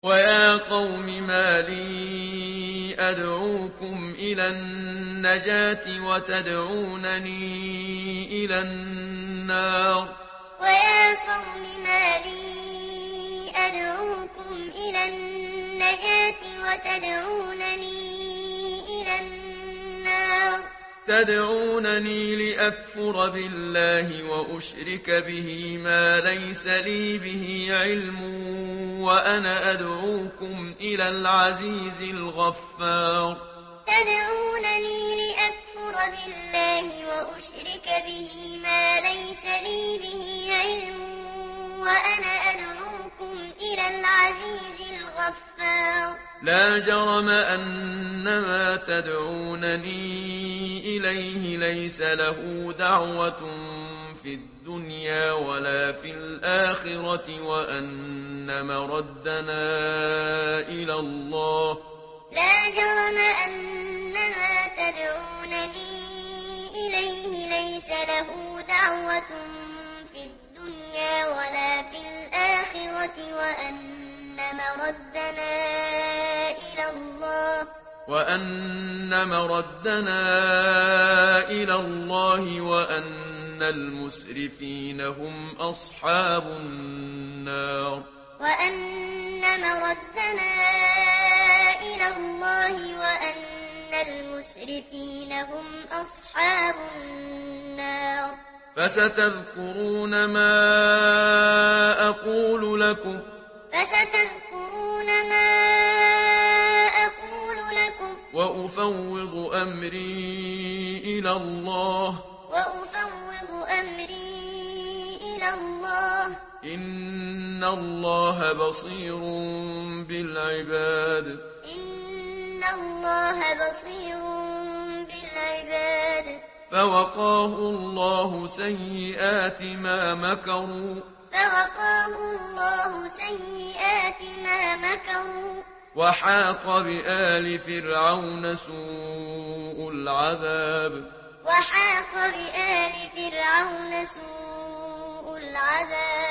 ويا قوم ما لي أدعوكم إلى النجاة وتدعونني إلى النار. ويا قوم ما لي أدعوكم إلى النجاة وتدعونني إلى النار. تدعونني لأكفر بالله وأشرك به ما ليس لي به علم وأنا أدعوكم إلى العزيز الغفار. تدعونني لأكفر بالله وأشرك به ما ليس لي به علم وأنا أدعوكم إلى العزيز الغفار. لا جرم أن ما تدعونني إليه ليس له دعوة في الدنيا ولا في الآخرة وأن مردنا إلى الله. لا جرم أن ما تدعونني إليه ليس له دعوة في الدنيا ولا في الآخرة وأن مردنا إلى الله وأن المسرفين هم أصحاب النار. وأن مردنا إلى الله وأن المسرفين هم أصحاب النار. فستذكرون ما أقول لكم وأفوض أمري إلى الله. إن الله بصير بالعباد. فوقاه الله سيئات ما مكروا. وحاق بآل فرعون سوء العذاب.